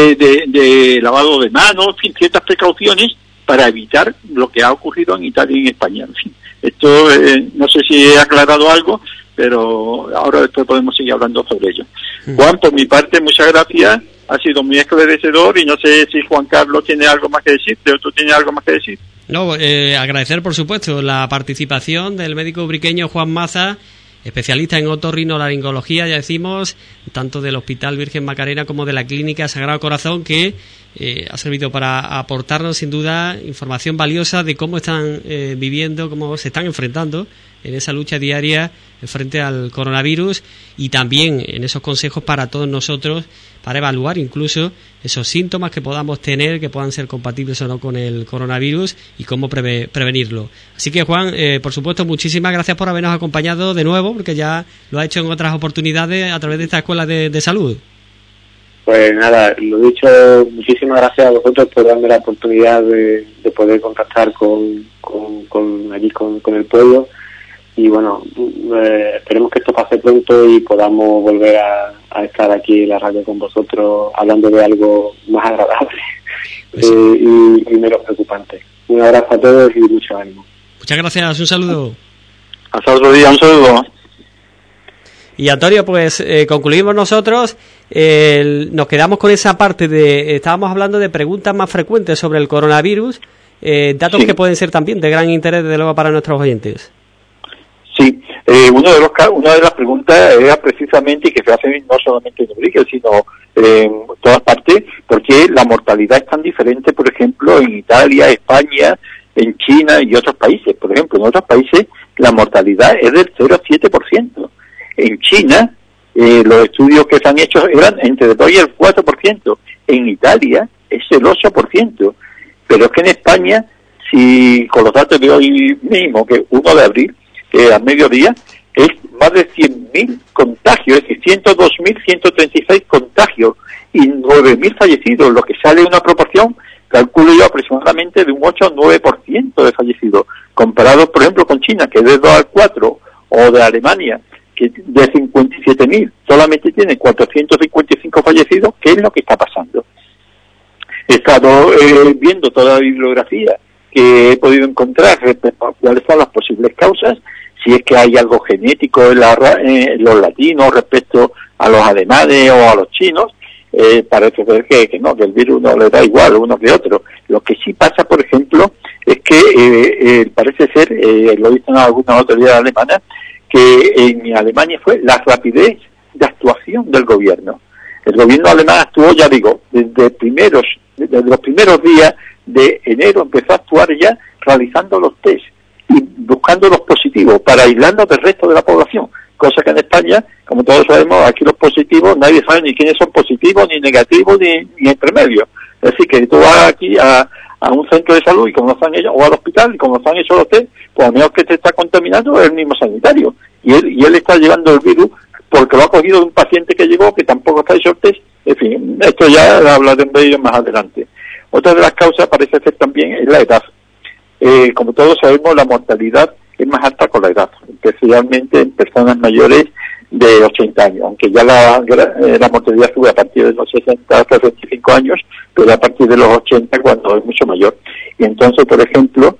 [SPEAKER 2] de lavado de manos, en fin, ciertas precauciones para evitar lo que ha ocurrido en Italia y en España. En fin, esto no sé si he aclarado algo, pero ahora después podemos seguir hablando sobre ello. Juan, por mi parte, muchas gracias ha sido muy esclarecedor y no sé si Juan Carlos tiene algo más que decirte o tú tienes algo más que decir.
[SPEAKER 1] No, agradecer por supuesto la participación del médico ubriqueño Juan Maza, especialista en otorrinolaringología, ya decimos, tanto del Hospital Virgen Macarena como de la Clínica Sagrado Corazón, que ha servido para aportarnos sin duda información valiosa de cómo están viviendo, cómo se están enfrentando en esa lucha diaria frente al coronavirus, y también en esos consejos para todos nosotros para evaluar incluso esos síntomas que podamos tener, que puedan ser compatibles o no con el coronavirus, y cómo prevenirlo. Así que, Juan, por supuesto, muchísimas gracias por habernos acompañado de nuevo, porque ya lo ha hecho en otras oportunidades a través de esta escuela de salud.
[SPEAKER 3] Pues nada, lo dicho, muchísimas gracias a vosotros por darme la oportunidad de poder contactar con el pueblo, y bueno, esperemos que esto pase pronto y podamos volver a estar aquí en la radio con vosotros hablando de algo más agradable y menos preocupante. Un abrazo a todos y mucho ánimo.
[SPEAKER 1] Muchas gracias, un saludo.
[SPEAKER 2] Hasta otro día, un saludo.
[SPEAKER 1] Y Antonio, pues concluimos nosotros, nos quedamos con esa parte estábamos hablando de preguntas más frecuentes sobre el coronavirus, datos que pueden ser también de gran interés, desde luego, para nuestros oyentes.
[SPEAKER 2] Sí, una de las preguntas era precisamente, y que se hace no solamente en Ubrique, sino en todas partes, ¿por qué la mortalidad es tan diferente, por ejemplo, en Italia, España, en China y otros países? Por ejemplo, en otros países la mortalidad es del 0,7%. En China, los estudios que se han hecho eran entre el 2 y el 4%. En Italia es el 8%. Pero es que en España, si con los datos de hoy mismo, que 1 de abril, que a mediodía, es más de 100.000 contagios, es decir, 102.136 contagios y 9.000 fallecidos, lo que sale una proporción, calculo yo, aproximadamente de un 8 o 9% de fallecidos, comparado, por ejemplo, con China, que es de 2 al 4, o de Alemania, que de 57.000 solamente tiene 455 fallecidos. ¿Qué es lo que está pasando? He estado viendo toda la bibliografía que he podido encontrar respecto a cuáles son las posibles causas, si es que hay algo genético en los latinos respecto a los alemanes o a los chinos. Parece ser que no, que el virus no le da igual uno que otro. Lo que sí pasa, por ejemplo, es que parece ser, lo dicen algunas autoridades alemanas, que en Alemania fue la rapidez de actuación del gobierno. El gobierno alemán actuó, ya digo, desde los primeros días de enero empezó a actuar ya realizando los test y buscando los positivos para aislarnos del resto de la población, cosa que en España, como todos sabemos, aquí los positivos, nadie sabe ni quiénes son positivos, ni negativos, ni intermedios. Es decir, que tú vas aquí a un centro de salud y como no están ellos, o al hospital, y como no están hecho los test, pues a menos que te está contaminando es el mismo sanitario. Y él está llevando el virus porque lo ha cogido de un paciente que llegó, que tampoco está hecho el test. En fin, esto ya hablaré de ello más adelante. Otra de las causas parece ser también es la edad. Como todos sabemos, la mortalidad es más alta con la edad, especialmente en personas mayores de 80 años, aunque ya la mortalidad sube a partir de los 60 hasta 65 años, pero a partir de los 80 cuando es mucho mayor. Y entonces, por ejemplo,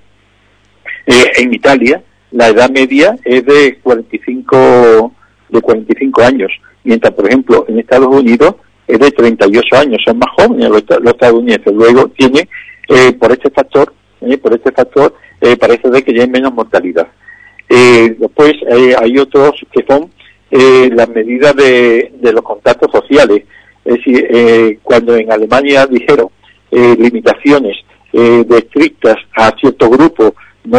[SPEAKER 2] en Italia la edad media es de 45 años, mientras, por ejemplo, en Estados Unidos es de 38 años, son más jóvenes los estadounidenses. Luego tiene, por este factor, parece ser que ya hay menos mortalidad. Después hay otros que son las medidas de los contactos sociales. Es decir, cuando en Alemania dijeron limitaciones estrictas a ciertos grupos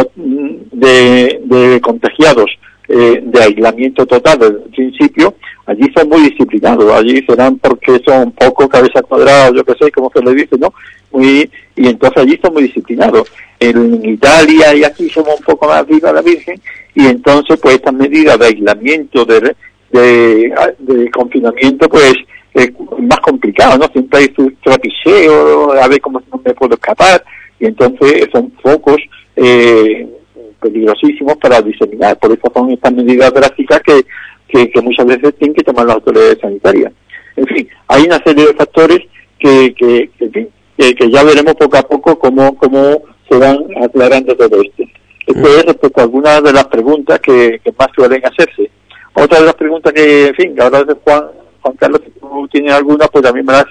[SPEAKER 2] de contagiados, de aislamiento total desde el principio, allí son muy disciplinados, allí serán porque son poco cabeza cuadrada, yo que sé, como se le dice, ¿no? Y entonces allí son muy disciplinados. En Italia y aquí somos un poco más viva la Virgen, y entonces pues estas medidas de aislamiento, de confinamiento, pues es más complicado, ¿no? Siempre hay su trapicheo, a ver cómo no me puedo escapar, y entonces son focos peligrosísimos para diseminar. Por eso son estas medidas drásticas que muchas veces tienen que tomar las autoridades sanitarias. En fin, hay una serie de factores que ya veremos poco a poco cómo se van aclarando todo esto. Esto es respecto a algunas de las preguntas que más suelen hacerse. Otra de las preguntas que, en fin, ahora Juan Carlos, si tú tienes alguna, pues también me la hace,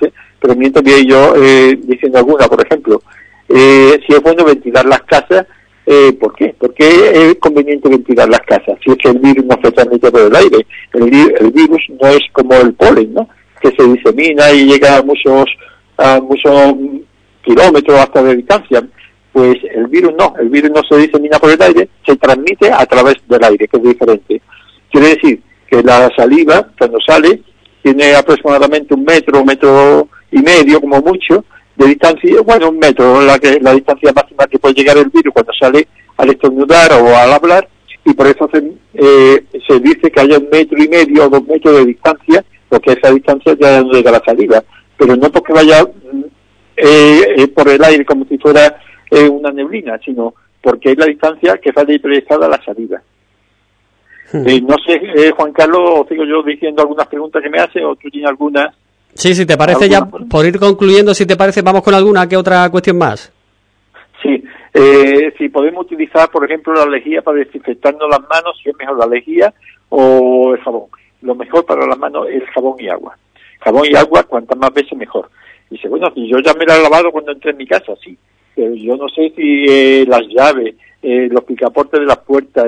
[SPEAKER 2] pero mientras voy yo diciendo alguna, por ejemplo, si es bueno ventilar las casas. ¿Por qué? ¿Por qué es conveniente ventilar las casas? Si es que el virus no se transmite por el aire. El virus no es como el polen, ¿no? Que se disemina y llega a muchos kilómetros hasta de distancia. Pues el virus no se disemina por el aire, se transmite a través del aire, que es diferente. Quiere decir que la saliva, cuando sale, tiene aproximadamente 1 metro, 1,5 metros, como mucho, de distancia, bueno, 1 metro, la distancia máxima que puede llegar el virus cuando sale al estornudar o al hablar, y por eso se dice que haya 1,5 metros o 2 metros de distancia, porque esa distancia ya no llega la saliva, pero no porque vaya por el aire como si fuera una neblina, sino porque es la distancia que sale proyectada a la saliva. No sé, Juan Carlos, sigo yo diciendo algunas preguntas que me hace, o tú tienes alguna.
[SPEAKER 1] Sí, si te parece, ya por ir concluyendo, si te parece, vamos con alguna que otra cuestión más.
[SPEAKER 2] Sí, si podemos utilizar, por ejemplo, la lejía para desinfectarnos las manos, si es mejor la lejía o el jabón. Lo mejor para las manos es jabón y agua. Jabón y agua, cuantas más veces mejor. Dice, bueno, si yo ya me la he lavado cuando entré en mi casa, sí, pero yo no sé si las llaves, los picaportes de las puertas,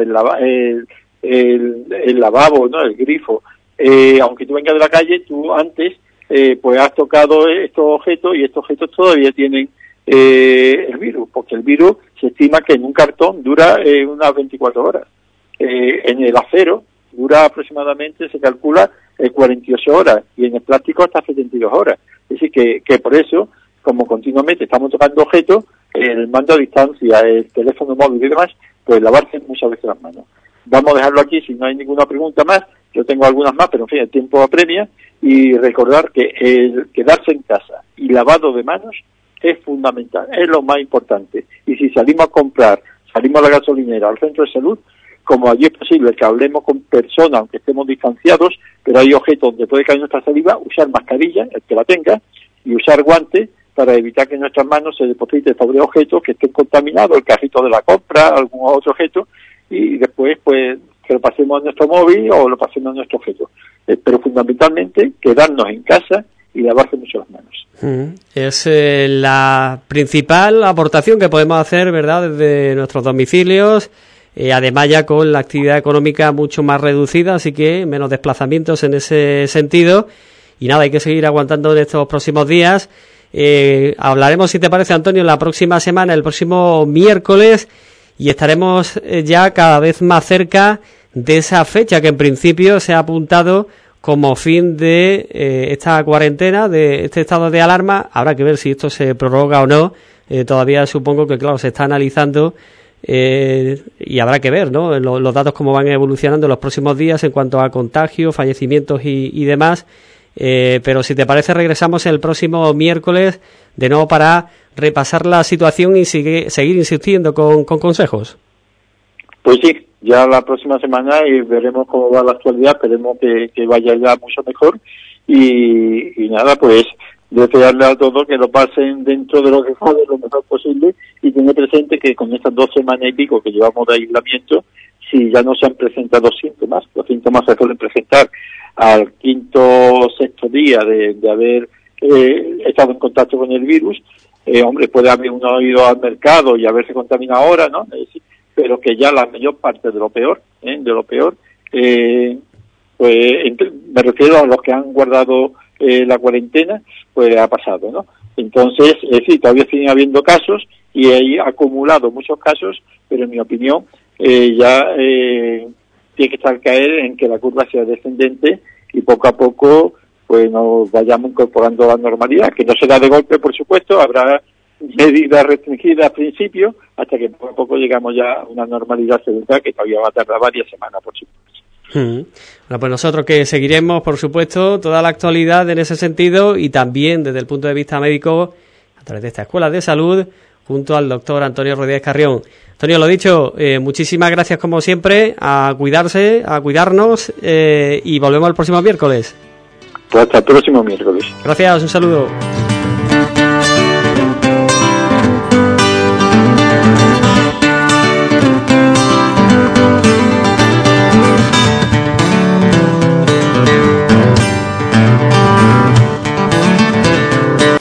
[SPEAKER 2] el lavabo, ¿no? El grifo, aunque tú vengas de la calle, tú antes pues has tocado estos objetos y estos objetos todavía tienen el virus, porque el virus se estima que en un cartón dura unas 24 horas. En el acero dura aproximadamente, se calcula, 48 horas, y en el plástico hasta 72 horas. Es decir, que por eso, como continuamente estamos tocando objetos, el mando a distancia, el teléfono móvil y demás, pues lavarse muchas veces las manos. Vamos a dejarlo aquí si no hay ninguna pregunta más. Yo tengo algunas más, pero en fin, el tiempo apremia. Y recordar que el quedarse en casa y lavado de manos es fundamental, es lo más importante. Y si salimos a comprar, salimos a la gasolinera, al centro de salud, como allí es posible que hablemos con personas, aunque estemos distanciados, pero hay objetos donde puede caer nuestra saliva, usar mascarilla, el que la tenga, y usar guantes para evitar que nuestras manos se depositen sobre objetos que estén contaminados, el carrito de la compra, algún otro objeto, y después pues que lo pasemos a nuestro móvil o lo pasemos a nuestro objeto. Pero fundamentalmente quedarnos en casa y lavarse mucho las manos.
[SPEAKER 1] Es la principal aportación que podemos hacer, ¿verdad?, desde nuestros domicilios, además ya con la actividad económica mucho más reducida, así que menos desplazamientos en ese sentido. Y nada, hay que seguir aguantando en estos próximos días. Hablaremos, si te parece, Antonio, la próxima semana, el próximo miércoles, y estaremos ya cada vez más cerca de esa fecha que en principio se ha apuntado como fin de esta cuarentena, de este estado de alarma. Habrá que ver si esto se prorroga o no. Todavía supongo que, claro, se está analizando y habrá que ver, ¿no?, los datos cómo van evolucionando en los próximos días en cuanto a contagios, fallecimientos y demás. Pero si te parece, regresamos el próximo miércoles de nuevo para repasar la situación y seguir insistiendo con consejos.
[SPEAKER 2] Pues sí, ya la próxima semana y veremos cómo va la actualidad, esperemos que vaya ya mucho mejor y nada, pues desearle a todos que lo pasen dentro de lo que cabe lo mejor posible y tener presente que con estas 2 semanas y pico que llevamos de aislamiento, si ya no se han presentado síntomas, los síntomas se suelen presentar al 5º o 6º día de haber estado en contacto con el virus. Hombre, puede haber uno ido al mercado y haberse contaminado ahora, ¿no? Pero que ya la mayor parte de lo peor, pues me refiero a los que han guardado la cuarentena, pues ha pasado, ¿no? Entonces, sí, todavía siguen habiendo casos y hay acumulado muchos casos, pero en mi opinión ya tiene que estar caer en que la curva sea descendente y poco a poco pues nos vayamos incorporando a la normalidad, que no será de golpe, por supuesto, habrá medidas restringidas al principio, hasta que poco a poco llegamos ya a una normalidad segura que todavía va a tardar varias semanas, por supuesto.
[SPEAKER 1] Bueno, pues nosotros que seguiremos, por supuesto, toda la actualidad en ese sentido y también desde el punto de vista médico a través de esta Escuela de Salud junto al doctor Antonio Rodríguez Carrión. Antonio, lo dicho, muchísimas gracias como siempre, a cuidarse, a cuidarnos y volvemos el próximo miércoles.
[SPEAKER 2] Pues hasta el próximo miércoles.
[SPEAKER 1] Gracias, un saludo.